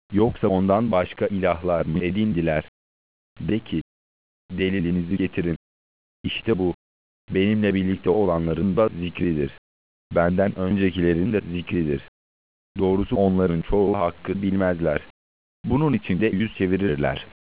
Yoksa ondan başka ilahlar mı edindiler? De ki, delilinizi getirin. İşte bu, benimle birlikte olanların da zikridir. Benden öncekilerin de zikridir. Doğrusu onların çoğu hakkı bilmezler. Bunun için de yüz çevirirler.